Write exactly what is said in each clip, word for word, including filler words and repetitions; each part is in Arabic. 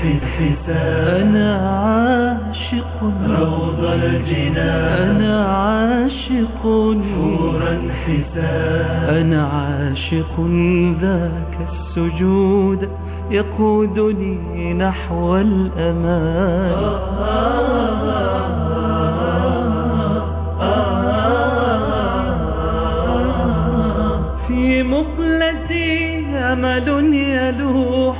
الحسان أنا عاشق روض الجنان أنا عاشق حورا حسان أنا عاشق ذاك السجود يقودني نحو الأمان في مقلتي أمل يلوح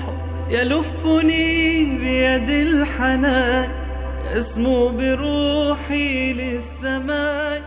يلفني بيد الحنان يسمو بروحي للسماء.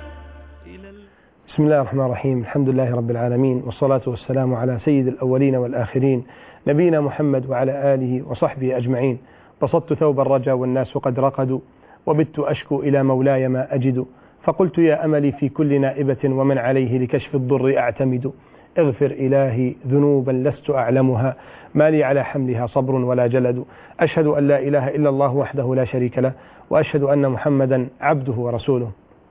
بسم الله الرحمن الرحيم. الحمد لله رب العالمين، والصلاة والسلام على سيد الأولين والآخرين نبينا محمد وعلى آله وصحبه أجمعين. بسطت ثوب الرجا والناس قد رقدوا، وبت أشكو إلى مولاي ما أجد، فقلت يا أملي في كل نائبة ومن عليه لكشف الضر أعتمد. اغفر إلهي ذنوبا لست أعلمها، ما لي على حملها صبر ولا جلد. أشهد أن لا إله إلا الله وحده لا شريك له، وأشهد أن محمدا عبده ورسوله.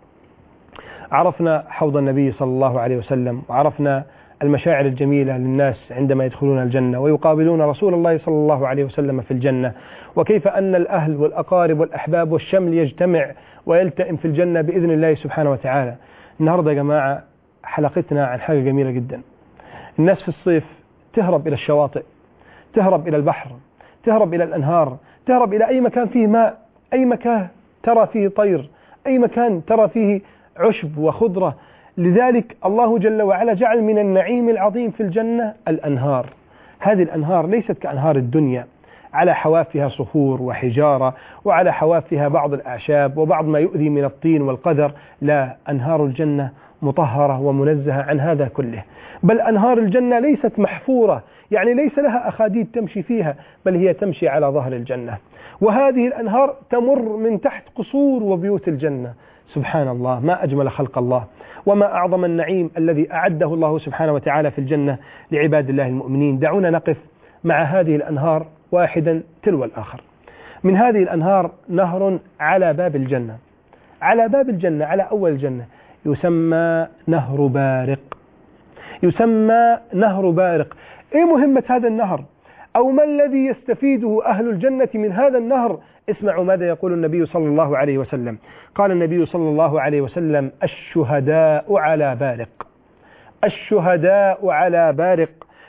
عرفنا حوض النبي صلى الله عليه وسلم، وعرفنا المشاعر الجميلة للناس عندما يدخلون الجنة ويقابلون رسول الله صلى الله عليه وسلم في الجنة، وكيف أن الأهل والأقارب والأحباب والشمل يجتمع ويلتئم في الجنة بإذن الله سبحانه وتعالى. النهاردة يا جماعة حلقتنا عن حاجة جميلة جدا. الناس في الصيف تهرب إلى الشواطئ، تهرب إلى البحر، تهرب إلى الأنهار، تهرب إلى أي مكان فيه ماء، أي مكان ترى فيه طير، أي مكان ترى فيه عشب وخضرة. لذلك الله جل وعلا جعل من النعيم العظيم في الجنة الأنهار. هذه الأنهار ليست كأنهار الدنيا على حوافها صخور وحجارة، وعلى حوافها بعض الأعشاب وبعض ما يؤذي من الطين والقدر. لا، أنهار الجنة مطهرة ومنزهة عن هذا كله. بل أنهار الجنة ليست محفورة، يعني ليس لها أخاديد تمشي فيها، بل هي تمشي على ظهر الجنة. وهذه الأنهار تمر من تحت قصور وبيوت الجنة. سبحان الله، ما أجمل خلق الله، وما أعظم النعيم الذي أعده الله سبحانه وتعالى في الجنة لعباد الله المؤمنين. دعونا نقف مع هذه الأنهار واحدا تلو الآخر. من هذه الأنهار نهر على باب الجنة، على باب الجنة، على أول الجنة، يسمى نهر بارق. يسمى نهر بارق. إيه مهمة هذا النهر؟ أو ما الذي يستفيده أهل الجنة من هذا النهر؟ اسمعوا ماذا يقول النبي صلى الله عليه وسلم. قال النبي صلى الله عليه وسلم: الشهداء على بارق، الشهداء على بارق،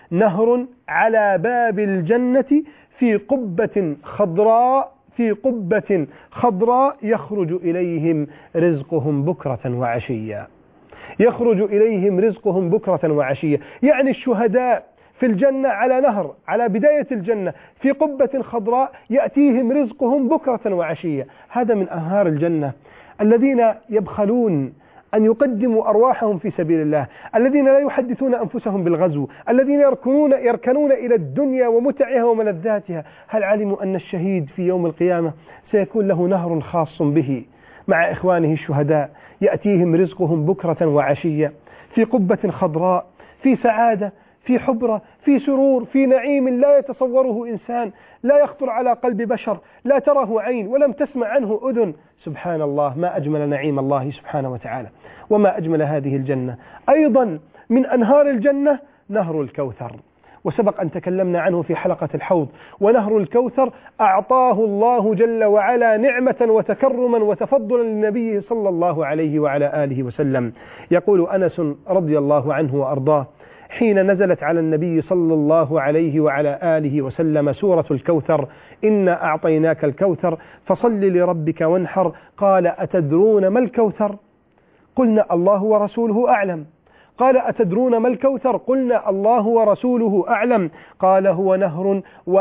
نهر على باب الجنة في قبة خضراء، في قبة خضراء يخرج إليهم رزقهم بكرة وعشيا، يخرج إليهم رزقهم بكرة وعشيا. يعني الشهداء في الجنة على نهر، على بداية الجنة في قبة خضراء يأتيهم رزقهم بكرة وعشية. هذا من أنهار الجنة. الذين يبخلون أن يقدموا أرواحهم في سبيل الله، الذين لا يحدثون أنفسهم بالغزو، الذين يركنون, يركنون إلى الدنيا ومتعها وملذاتها، هل علموا أن الشهيد في يوم القيامة سيكون له نهر خاص به مع إخوانه الشهداء يأتيهم رزقهم بكرة وعشية في قبة خضراء، في سعادة، في حبرة، في سرور، في نعيم لا يتصوره إنسان، لا يخطر على قلب بشر، لا تره عين ولم تسمع عنه أذن. سبحان الله، ما أجمل نعيم الله سبحانه وتعالى، وما أجمل هذه الجنة. أيضا من أنهار الجنة نهر الكوثر، وسبق أن تكلمنا عنه في حلقة الحوض. ونهر الكوثر أعطاه الله جل وعلا نعمة وتكرما وتفضلا للنبي صلى الله عليه وعلى آله وسلم. يقول أنس رضي الله عنه وأرضاه: حين نزلت على النبي صلى الله عليه وعلى آله وسلم سورة الكوثر: إنا أعطيناك الكوثر فصل لربك وانحر، قال: أتدرون ما الكوثر؟ قلنا: الله ورسوله أعلم. قال: أتدرون ما الكوثر؟ قلنا: الله ورسوله أعلم. قال: هو نهر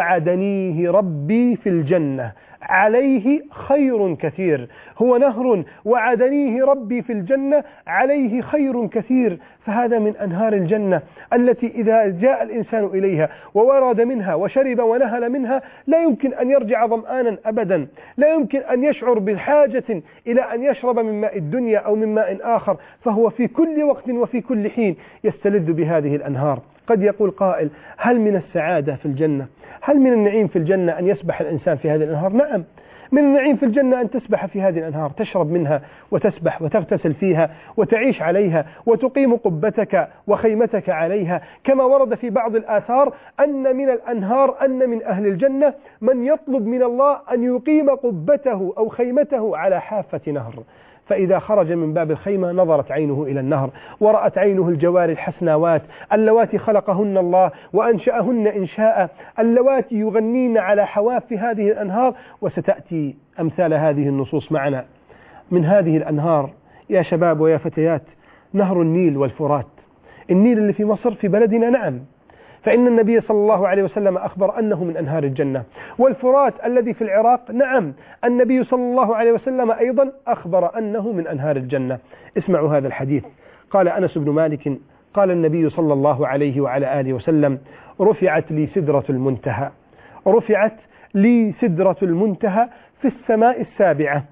وعدنيه ربي في الجنة عليه خير كثير. هو نهر وعدنيه ربي في الجنة عليه خير كثير. فهذا من أنهار الجنة التي إذا جاء الإنسان إليها وورد منها وشرب ونهل منها لا يمكن أن يرجع ظمآنا أبدا، لا يمكن أن يشعر بحاجة إلى أن يشرب من ماء الدنيا أو من ماء آخر، فهو في كل وقت وفي كل حين يستلذ بهذه الأنهار. قد يقول قائل: هل من السعادة في الجنة، هل من النعيم في الجنة أن يسبح الإنسان في هذه الأنهار؟ نعم، من النعيم في الجنة أن تسبح في هذه الأنهار، تشرب منها وتسبح وتغتسل فيها وتعيش عليها وتقيم قبتك وخيمتك عليها. كما ورد في بعض الآثار أن من الأنهار أن من أهل الجنة من يطلب من الله أن يقيم قبته أو خيمته على حافة نهر، فإذا خرج من باب الخيمة نظرت عينه إلى النهر ورأت عينه الجوار الحسناوات اللواتي خلقهن الله وأنشأهن إنشاء، اللواتي يغنين على حواف هذه الأنهار. وستأتي أمثال هذه النصوص معنا. من هذه الأنهار يا شباب ويا فتيات نهر النيل والفرات. النيل اللي في مصر في بلدنا نعم، فإن النبي صلى الله عليه وسلم أخبر أنه من أنهار الجنة. والفرات الذي في العراق نعم، النبي صلى الله عليه وسلم أيضا أخبر أنه من أنهار الجنة. اسمعوا هذا الحديث. قال أنس بن مالك قال النبي صلى الله عليه وعلى آله وسلم: رفعت لي سدرة المنتهى، رفعت لي سدرة المنتهى في السماء السابعة،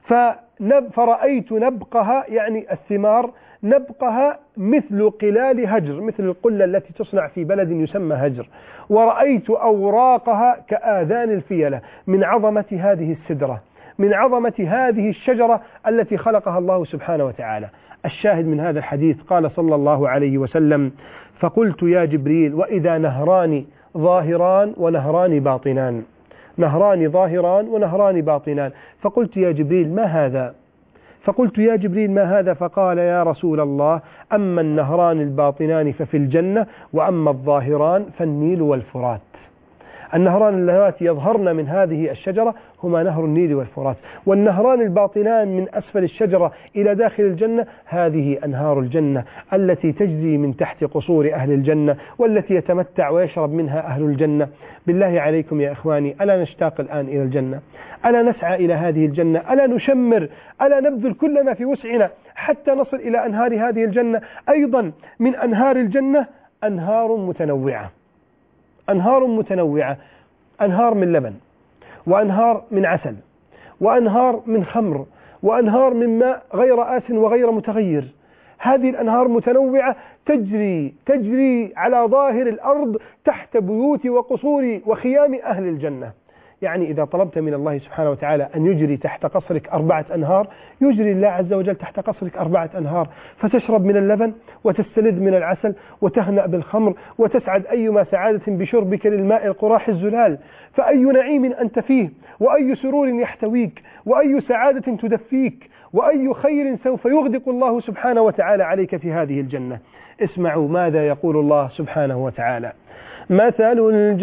فرأيت نبقها يعني الثمار نبقها مثل قلال هجر، مثل القلة التي تصنع في بلد يسمى هجر، ورأيت أوراقها كآذان الفيلة من عظمة هذه السدرة، من عظمة هذه الشجرة التي خلقها الله سبحانه وتعالى. الشاهد من هذا الحديث قال صلى الله عليه وسلم: فقلت يا جبريل وإذا نهران ظاهران ونهران باطنان، نهران ظاهران ونهران باطنان، فقلت يا جبريل ما هذا؟ فقلت يا جبريل ما هذا؟ فقال يا رسول الله: أما النهران الباطنان ففي الجنة، وأما الظاهران فالنيل والفرات. النهران اللواتي يظهرن من هذه الشجرة هما نهر النيل والفرات، والنهران الباطنان من أسفل الشجرة إلى داخل الجنة هذه أنهار الجنة التي تجري من تحت قصور أهل الجنة، والتي يتمتع ويشرب منها أهل الجنة. بالله عليكم يا إخواني، ألا نشتاق الآن إلى الجنة؟ ألا نسعى إلى هذه الجنة؟ ألا نشمر؟ ألا نبذل كل ما في وسعنا حتى نصل إلى أنهار هذه الجنة؟ أيضا من أنهار الجنة أنهار متنوعة، أنهار متنوعة، أنهار من لبن، وأنهار من عسل، وأنهار من خمر، وأنهار من ماء غير آس وغير متغير. هذه الأنهار متنوعة تجري تجري على ظاهر الأرض تحت بيوت وقصور وخيام أهل الجنة. يعني إذا طلبت من الله سبحانه وتعالى أن يجري تحت قصرك أربعة أنهار، يجري الله عز وجل تحت قصرك أربعة أنهار، فتشرب من اللبن وتستلذ من العسل وتهنأ بالخمر وتسعد أيما سعادة بشربك للماء القراح الزلال. فأي نعيم أنت فيه، وأي سرور يحتويك، وأي سعادة تدفيك، وأي خير سوف يغدق الله سبحانه وتعالى عليك في هذه الجنة. اسمعوا ماذا يقول الله سبحانه وتعالى: مثل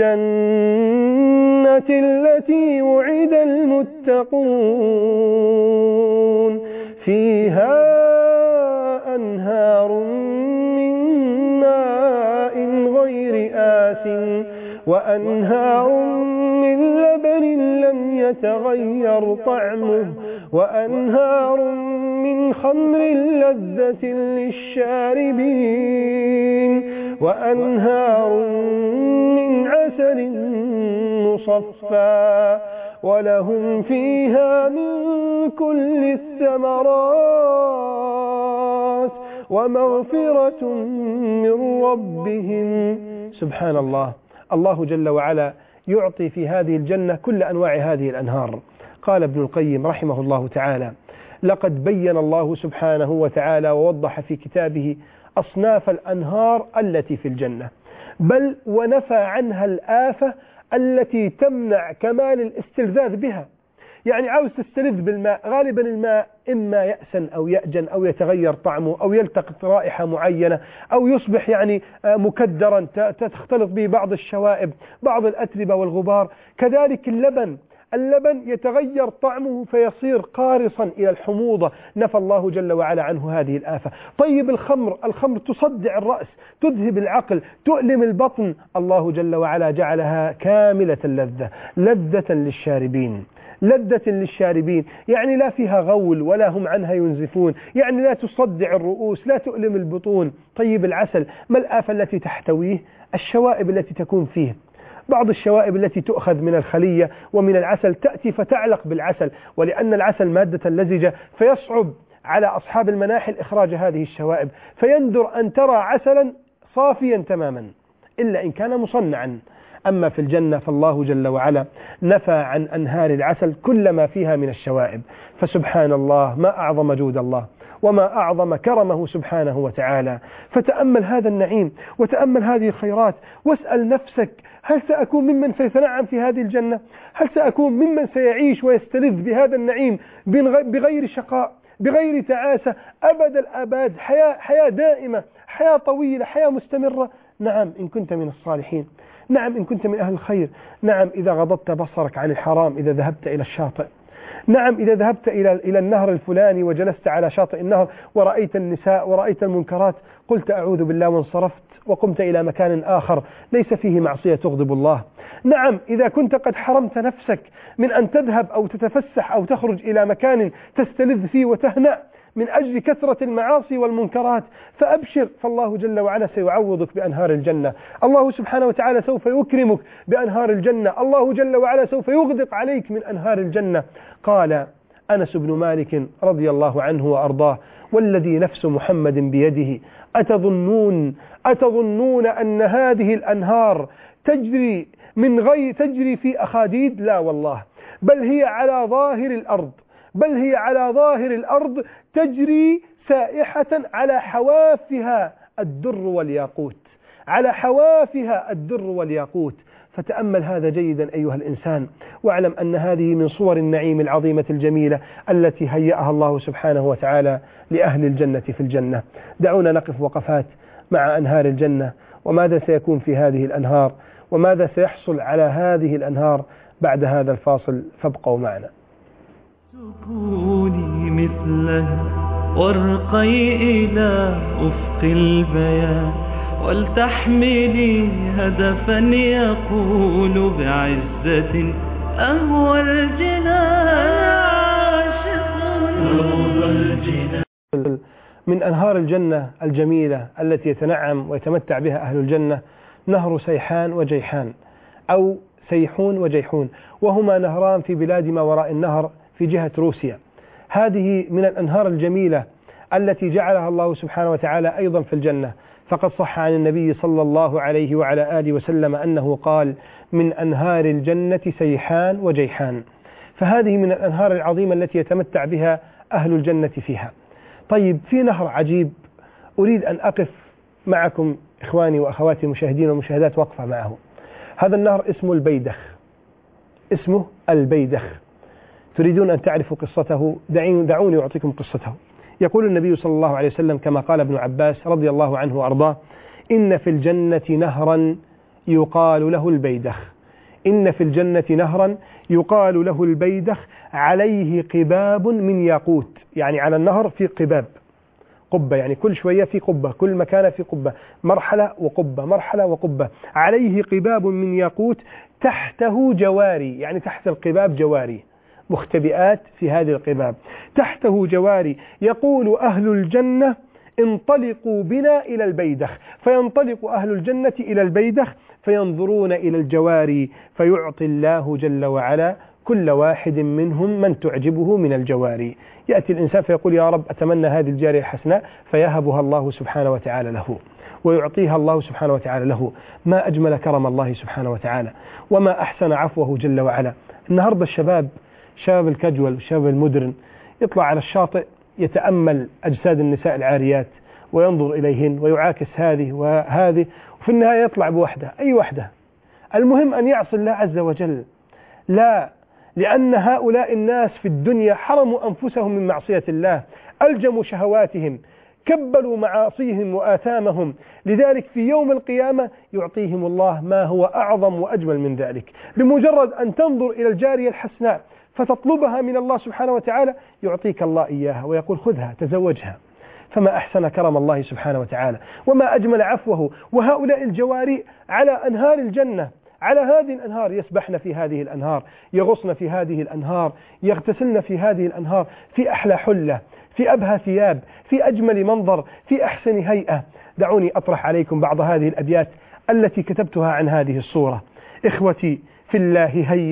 الجنة التي وعد المتقون فيها أنهار من ماء غير آس وأنهار من لبن لم يتغير طعمه وأنهار من خمر لذة للشاربين وأنهار من عسل مصفى ولهم فيها من كل الثمرات ومغفرة من ربهم. سبحان الله، الله جل وعلا يعطي في هذه الجنة كل أنواع هذه الأنهار. قال ابن القيم رحمه الله تعالى: لقد بين الله سبحانه وتعالى ووضح في كتابه أصناف الأنهار التي في الجنة، بل ونفى عنها الآفة التي تمنع كمال الاستلذاذ بها. يعني عاوز تستلذ بالماء، غالبا الماء إما يأسن أو يأجن أو يتغير طعمه أو يلتقط رائحة معينة أو يصبح يعني مكدرا تختلط به بعض الشوائب، بعض الأتربة والغبار. كذلك اللبن، اللبن يتغير طعمه فيصير قارصا إلى الحموضة، نفى الله جل وعلا عنه هذه الآفة. طيب الخمر، الخمر تصدع الرأس، تذهب العقل، تؤلم البطن، الله جل وعلا جعلها كاملة اللذة، لذة للشاربين، لذة للشاربين، يعني لا فيها غول ولا هم عنها ينزفون، يعني لا تصدع الرؤوس، لا تؤلم البطون. طيب العسل، ما الآفة التي تحتويه؟ الشوائب التي تكون فيه. بعض الشوائب التي تؤخذ من الخلية ومن العسل تأتي فتعلق بالعسل، ولأن العسل مادة لزجة فيصعب على أصحاب المناحل إخراج هذه الشوائب، فيندر أن ترى عسلا صافيا تماما إلا إن كان مصنعا. أما في الجنة فالله جل وعلا نفى عن أنهار العسل كل ما فيها من الشوائب. فسبحان الله، ما أعظم جود الله وما أعظم كرمه سبحانه وتعالى. فتأمل هذا النعيم وتأمل هذه الخيرات واسأل نفسك: هل سأكون ممن سيتنعم في هذه الجنة؟ هل سأكون ممن سيعيش ويستلذ بهذا النعيم بغير شقاء، بغير تعاسة، أبد الآباد، حياة, حياة دائمة، حياة طويلة، حياة مستمرة؟ نعم إن كنت من الصالحين، نعم إن كنت من أهل الخير، نعم إذا غضضت بصرك عن الحرام، إذا ذهبت إلى الشاطئ، نعم إذا ذهبت إلى إلى النهر الفلاني وجلست على شاطئ النهر ورأيت النساء ورأيت المنكرات، قلت أعوذ بالله وانصرفت وقمت إلى مكان آخر ليس فيه معصية تغضب الله. نعم إذا كنت قد حرمت نفسك من أن تذهب أو تتفسح أو تخرج إلى مكان تستلذ فيه وتهنأ من أجل كثرة المعاصي والمنكرات، فأبشر، فالله جل وعلا سيعوضك بأنهار الجنة. الله سبحانه وتعالى سوف يكرمك بأنهار الجنة. الله جل وعلا سوف يغدق عليك من أنهار الجنة. قال أنس بن مالك رضي الله عنه وأرضاه: والذي نفس محمد بيده أتظنون أتظنون أن هذه الأنهار تجري من غير تجري في أخاديد؟ لا والله، بل هي على ظاهر الأرض بل هي على ظاهر الأرض تجري سائحة على حوافها الدر والياقوت، على حوافها الدر والياقوت. فتأمل هذا جيدا أيها الإنسان، واعلم أن هذه من صور النعيم العظيمة الجميلة التي هيأها الله سبحانه وتعالى لأهل الجنة في الجنة. دعونا نقف وقفات مع أنهار الجنة، وماذا سيكون في هذه الأنهار، وماذا سيحصل على هذه الأنهار بعد هذا الفاصل، فابقوا معنا. تكوني مثله وارقي إلى أفق البيان، ولتحملي هدفا يقول بعزة أهوى الجنان. من أنهار الجنة الجميلة التي يتنعم ويتمتع بها أهل الجنة نهر سيحان وجيحان، أو سيحون وجيحون، وهما نهران في بلاد ما وراء النهر في جهة روسيا. هذه من الأنهار الجميلة التي جعلها الله سبحانه وتعالى أيضا في الجنة. فقد صح عن النبي صلى الله عليه وعلى آله وسلم أنه قال: من أنهار الجنة سيحان وجيحان. فهذه من الأنهار العظيمة التي يتمتع بها أهل الجنة فيها. طيب، في نهر عجيب أريد أن أقف معكم إخواني وأخواتي المشاهدين والمشاهدات وقفة معه. هذا النهر اسمه البيدخ، اسمه البيدخ. تريدون أن تعرفوا قصته؟ دعوني أعطيكم قصته. يقول النبي صلى الله عليه وسلم كما قال ابن عباس رضي الله عنه وأرضاه: إن في الجنة نهرا يقال له البيدخ إن في الجنة نهرا يقال له البيدخ عليه قباب من ياقوت. يعني على النهر في قباب، قبة، يعني كل شوية في قبة، كل مكان في قبة، مرحلة وقبة، مرحلة وقبة. عليه قباب من ياقوت تحته جواري، يعني تحت القباب جواري مختبئات في هذه القباب، تحته جواري. يقول أهل الجنة: انطلقوا بنا إلى البيدخ. فينطلق أهل الجنة إلى البيدخ فينظرون إلى الجواري، فيعطي الله جل وعلا كل واحد منهم من تعجبه من الجواري. يأتي الإنسان فيقول: يا رب أتمنى هذه الجارية الحسناء، فيهبها الله سبحانه وتعالى له، ويعطيها الله سبحانه وتعالى له. ما أجمل كرم الله سبحانه وتعالى، وما أحسن عفوه جل وعلا. النهاردة الشباب، شباب الكجول وشباب المدرن، يطلع على الشاطئ يتأمل أجساد النساء العاريات وينظر إليهن ويعاكس هذه وهذه، وفي النهاية يطلع بوحدة، أي وحدة، المهم أن يعصي الله عز وجل. لا، لأن هؤلاء الناس في الدنيا حرموا أنفسهم من معصية الله، ألجموا شهواتهم، كبلوا معاصيهم وآثامهم. لذلك في يوم القيامة يعطيهم الله ما هو أعظم وأجمل من ذلك. بمجرد أن تنظر إلى الجارية الحسناء فتطلبها من الله سبحانه وتعالى يعطيك الله إياها ويقول: خذها تزوجها. فما أحسن كرم الله سبحانه وتعالى، وما أجمل عفوه. وهؤلاء الجواري على أنهار الجنة، على هذه الأنهار، يسبحن في هذه الأنهار، يغصن في هذه الأنهار، يغتسلن في هذه الأنهار، في أحلى حلة، في أبهى ثياب، في أجمل منظر، في أحسن هيئة. دعوني أطرح عليكم بعض هذه الأبيات التي كتبتها عن هذه الصورة. إخوتي في الله هيا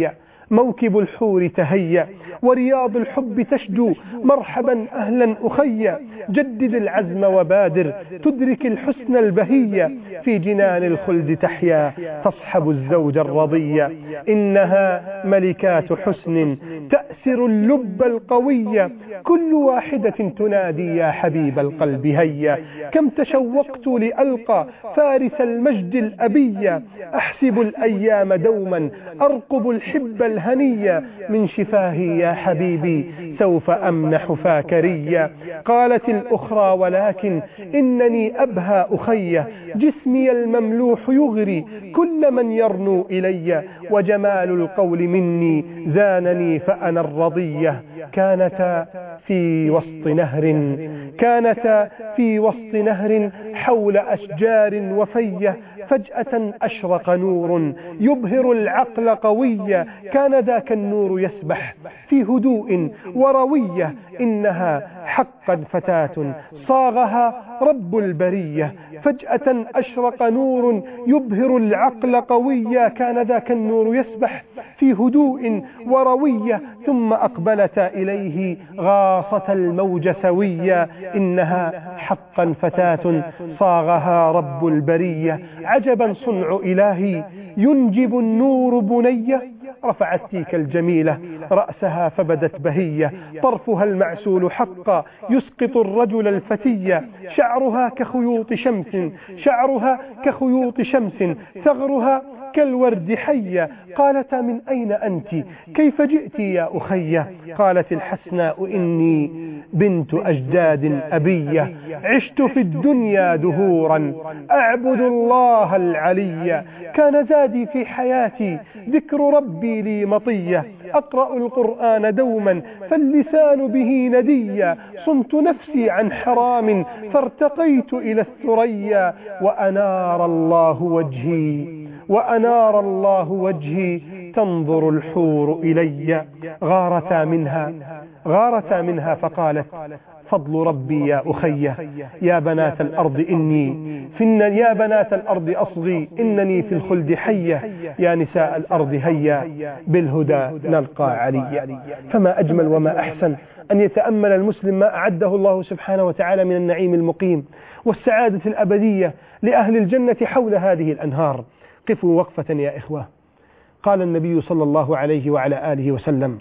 موكب الحور تهيأ ورياض الحب تشدو مرحبا أهلا أخي جدد العزم وبادر تدرك الحسن البهية في جنان الخلد تحيا تصحب الزوج الرضي إنها ملكات حسن تأسر اللب القوي كل واحدة تنادي يا حبيب القلب هيا كم تشوقت لألقى فارس المجد الأبي أحسب الأيام دوما أرقب الحب الهنية من شفاهي يا حبيبي سوف أمنح فاكريا قالت الأخرى ولكن إنني أبهى أخي جسمي المملوح يغري كل من يرنو إلي وجمال القول مني زانني فأنا الرضية كانتا في وسط نهر كانتا في وسط نهر حول أشجار وفية فجأة أشرق نور يبهر العقل قوية كان ذاك النور يسبح في هدوء وروية إنها حقا فتاة صاغها رب البرية فجأة أشرق نور يبهر العقل قوية كان ذاك النور يسبح في هدوء وروية ثم أقبلت إليه غاصة الموج سوية إنها حقا فتاة صاغها رب البرية عجبا صنع إلهي ينجب النور بنية رفعت تيك الجميلة رأسها فبدت بهية طرفها المعسول حقا يسقط الرجل الفتية شعرها كخيوط شمس شعرها كخيوط شمس ثغرها كالورد حية قالتا من أين أنت كيف جئت يا أخي قالت الحسناء إني بنت أجداد أبية عشت في الدنيا دهورا أعبد الله العلي كان زادي في حياتي ذكر ربي لي مطية أقرأ القرآن دوما فاللسان به ندية صنت نفسي عن حرام فارتقيت إلى الثريا وأنار الله وجهي وأنار الله وجهي تنظر الحور إلي غارتا منها غارتا منها فقالت فضل ربي يا أخي يا بنات الأرض إني في يا بنات الأرض أصغي إنني في الخلد حية يا نساء الأرض هيا بالهدى نلقى علي فما أجمل وما أحسن أن يتأمل المسلم ما أعده الله سبحانه وتعالى من النعيم المقيم والسعادة الأبدية لأهل الجنة حول هذه الأنهار. قفوا وقفة يا إخوة. قال النبي صلى الله عليه وعلى آله وسلم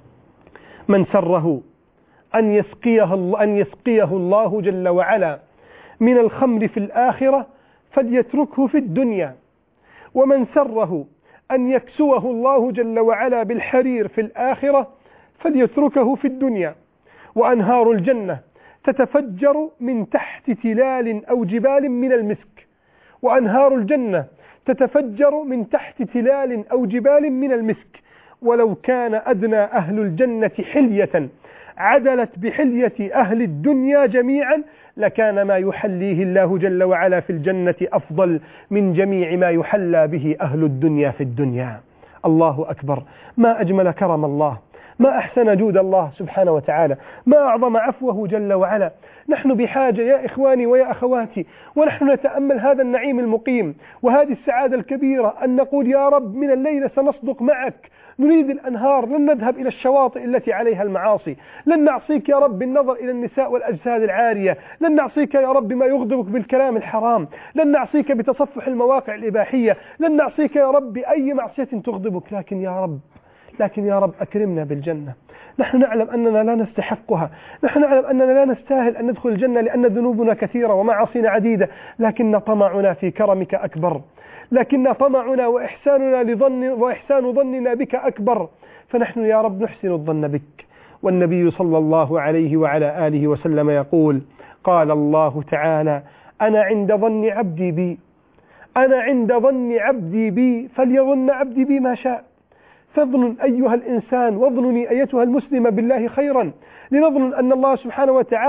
من سره أن يسقيه, أن يسقيه الله جل وعلا من الخمر في الآخرة فليتركه في الدنيا ومن سره أن يكسوه الله جل وعلا بالحرير في الآخرة فليتركه في الدنيا وأنهار الجنة تتفجر من تحت تلال أو جبال من المسك وأنهار الجنة تتفجر من تحت تلال أو جبال من المسك ولو كان أدنى أهل الجنة حلية عدلت بحلية أهل الدنيا جميعا لكان ما يحليه الله جل وعلا في الجنة أفضل من جميع ما يحلى به أهل الدنيا في الدنيا. الله أكبر. ما أجمل كرم الله، ما أحسن جود الله سبحانه وتعالى، ما أعظم عفوه جل وعلا. نحن بحاجة يا إخواني ويا أخواتي ونحن نتأمل هذا النعيم المقيم وهذه السعادة الكبيرة أن نقول يا رب من الليلة سنصدق معك، نريد الأنهار، لن نذهب إلى الشواطئ التي عليها المعاصي، لن نعصيك يا رب بالنظر إلى النساء والأجساد العارية، لن نعصيك يا رب بما يغضبك بالكلام الحرام، لن نعصيك بتصفح المواقع الإباحية، لن نعصيك يا رب بأي معصية تغضبك، لكن يا رب لكن يا رب أكرمنا بالجنة. نحن نعلم أننا لا نستحقها، نحن نعلم أننا لا نستاهل أن ندخل الجنة لأن ذنوبنا كثيرة ومعاصينا عديدة، لكن طمعنا في كرمك أكبر، لكن طمعنا وإحساننا لظن وإحسان ظننا بك أكبر، فنحن يا رب نحسن الظن بك. والنبي صلى الله عليه وعلى آله وسلم يقول قال الله تعالى أنا عند ظن عبدي بي أنا عند ظن عبدي بي فليظن عبدي بي ما شاء. فاظن أيها الإنسان واظنني أيتها المسلمة بالله خيرا، لنظن أن الله سبحانه وتعالى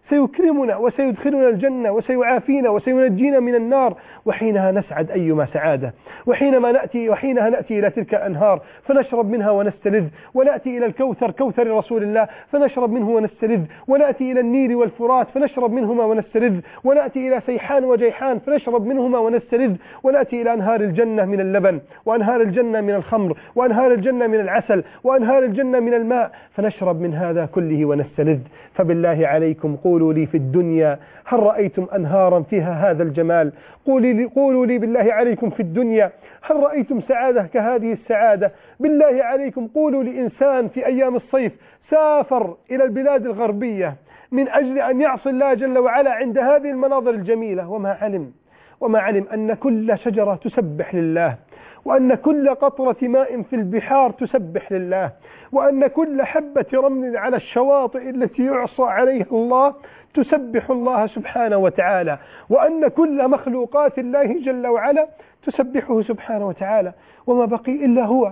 سيكرمنا وسيدخلنا الجنة وسيعافينا وسينجينا من النار، وحينها نسعد أيما سعادة. وحينما نأتي وحينها نأتي إلى تلك الأنهار فنشرب منها ونستلذ، ونأتي إلى الكوثر كوثر رسول الله فنشرب منه ونستلذ، ونأتي إلى النيل والفرات فنشرب منهما ونستلذ، ونأتي إلى سيحان وجيحان فنشرب منهما ونستلذ، ونأتي إلى أنهار الجنة من اللبن، وأنهار الجنة من الخمر، وأنهار الجنة من العسل، وأنهار الجنة من الماء، فنشرب من هذا كله ونستلذ. فبالله عليكم قولوا لي في الدنيا هل رأيتم أنهارا فيها هذا الجمال؟ قولوا لي, قولوا لي بالله عليكم في الدنيا هل رأيتم سعادة كهذه السعادة؟ بالله عليكم قولوا لي إنسان في أيام الصيف سافر إلى البلاد الغربية من أجل أن يعصي الله جل وعلا عند هذه المناظر الجميلة، وما علم وما علم أن كل شجرة تسبح لله، وأن كل قطرة ماء في البحار تسبح لله، وأن كل حبة رمل على الشواطئ التي يعصى عليها الله تسبح الله سبحانه وتعالى، وأن كل مخلوقات الله جل وعلا تسبحه سبحانه وتعالى، وما بقي إلا هو،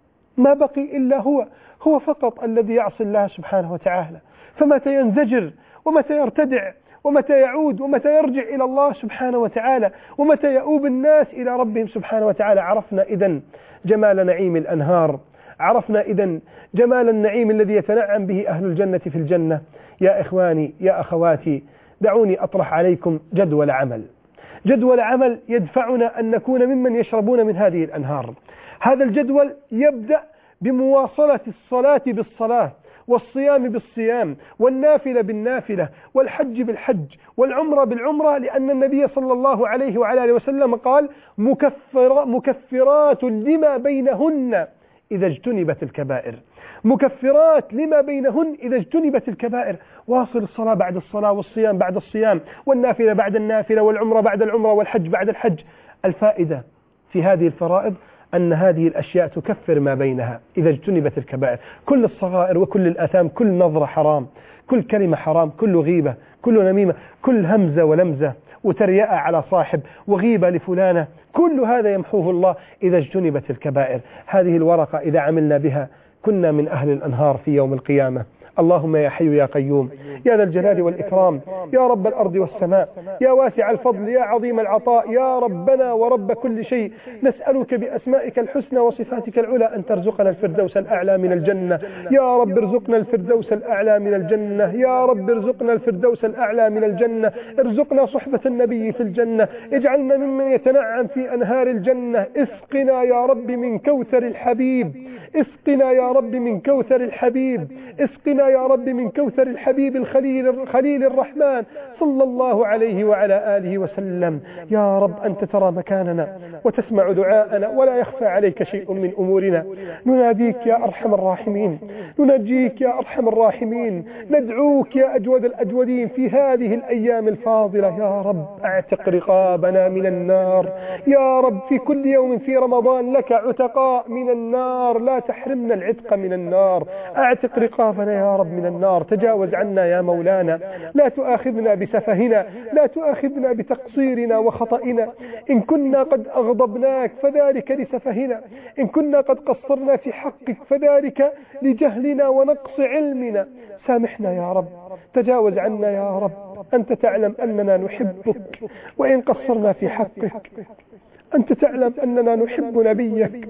ما بقي إلا هو هو فقط الذي يعصي الله سبحانه وتعالى. فمتى ينزجر ومتى يرتدع ومتى يعود ومتى يرجع إلى الله سبحانه وتعالى ومتى يؤوب الناس إلى ربهم سبحانه وتعالى. عرفنا إذن جمال نعيم الأنهار، عرفنا إذن جمال النعيم الذي يتنعم به أهل الجنة في الجنة. يا إخواني يا أخواتي، دعوني أطرح عليكم جدول عمل، جدول عمل يدفعنا أن نكون ممن يشربون من هذه الأنهار. هذا الجدول يبدأ بمواصلة الصلاة بالصلاة، والصيام بالصيام، والنافلة بالنافلة، والحج بالحج، والعمرة بالعمرة، لأن النبي صلى الله عليه وعلى آله وسلم قال مكفر مكفرات لما بينهن إذا اجتنبت الكبائر، مكفرات لما بينهن إذا اجتنبت الكبائر. واصل الصلاة بعد الصلاة، والصيام بعد الصيام، والنافلة بعد النافلة، والعمرة بعد العمرة، والحج بعد الحج. الفائدة في هذه الفرائض أن هذه الأشياء تكفر ما بينها إذا اجتنبت الكبائر. كل الصغائر وكل الآثام، كل نظرة حرام، كل كلمة حرام، كل غيبة، كل نميمة، كل همزة ولمزة وتريئة على صاحب وغيبة لفلانة، كل هذا يمحوه الله إذا اجتنبت الكبائر. هذه الورقة إذا عملنا بها كنا من أهل الأنهار في يوم القيامة. اللهم يا حي يا قيوم يا ذا الجلال والإكرام يا رب الأرض والسماء يا واسع الفضل يا عظيم العطاء يا ربنا ورب كل شيء، نسألك بأسمائك الحسنى وصفاتك العلى أن ترزقنا الفردوس الأعلى من الجنة. يا رب ارزقنا الفردوس الأعلى من الجنة، يا رب ارزقنا الفردوس الأعلى من الجنة، ارزقنا صحبة النبي في الجنة، اجعلنا ممن يتنعم في أنهار الجنة. اسقنا يا رب من كوثر الحبيب، اسقنا يا رب من كوثر الحبيب، اسقنا يا رب من كوثر الحبيب الخليل خليل الرحمن صلى الله عليه وعلى آله وسلم. يا رب أنت ترى مكاننا وتسمع دعاءنا ولا يخفى عليك شيء من أمورنا. نناديك يا أرحم الراحمين، ننجيك يا أرحم الراحمين، ندعوك يا أجود الأجودين في هذه الأيام الفاضلة. يا رب اعتق رقابنا من النار، يا رب في كل يوم في رمضان لك عتقاء من النار، لا تحرمنا العتق من النار. اعتق رقابنا يا رب من النار، تجاوز عنا يا مولانا، لا تؤاخذنا بسفهنا، لا تؤاخذنا بتقصيرنا وخطئنا. إن كنا قد أغضبناك فذلك لسفهنا، إن كنا قد قصرنا في حقك فذلك لجهلنا ونقص علمنا. سامحنا يا رب، تجاوز عنا يا رب، أنت تعلم أننا نحبك وإن قصرنا في حقك، أنت تعلم أننا نحب نبيك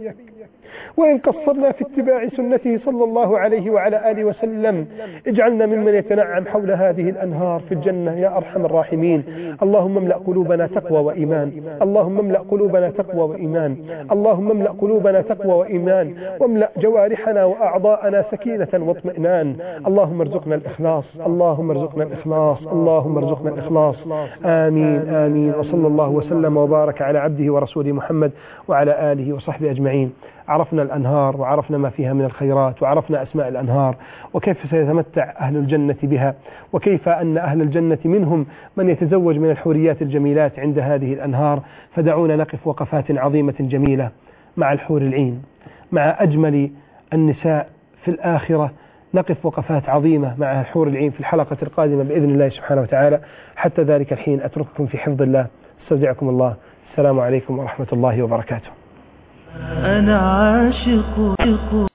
وإن قصرنا في اتباع سنته صلى الله عليه وعلى آله وسلم. اجعلنا ممن يتنعم حول هذه الأنهار في الجنة يا أرحم الراحمين. اللهم املأ قلوبنا تقوى وإيمان، اللهم املأ قلوبنا تقوى وإيمان، اللهم املأ قلوبنا تقوى وإيمان، واملأ جوارحنا وأعضاءنا سكينة واطمئنان. اللهم ارزقنا الإخلاص، اللهم ارزقنا الإخلاص، اللهم ارزقنا الإخلاص. آمين آمين. وصلى الله وسلم وبارك على عبده ورسوله محمد وعلى آله وصحبه أجمعين. عرفنا الأنهار وعرفنا ما فيها من الخيرات، وعرفنا أسماء الأنهار وكيف سيتمتع أهل الجنة بها، وكيف أن أهل الجنة منهم من يتزوج من الحوريات الجميلات عند هذه الأنهار. فدعونا نقف وقفات عظيمة جميلة مع الحور العين، مع أجمل النساء في الآخرة. نقف وقفات عظيمة مع الحور العين في الحلقة القادمة بإذن الله سبحانه وتعالى. حتى ذلك الحين أترككم في حفظ الله، استودعكم الله. السلام عليكم ورحمة الله وبركاته. أنا عاشق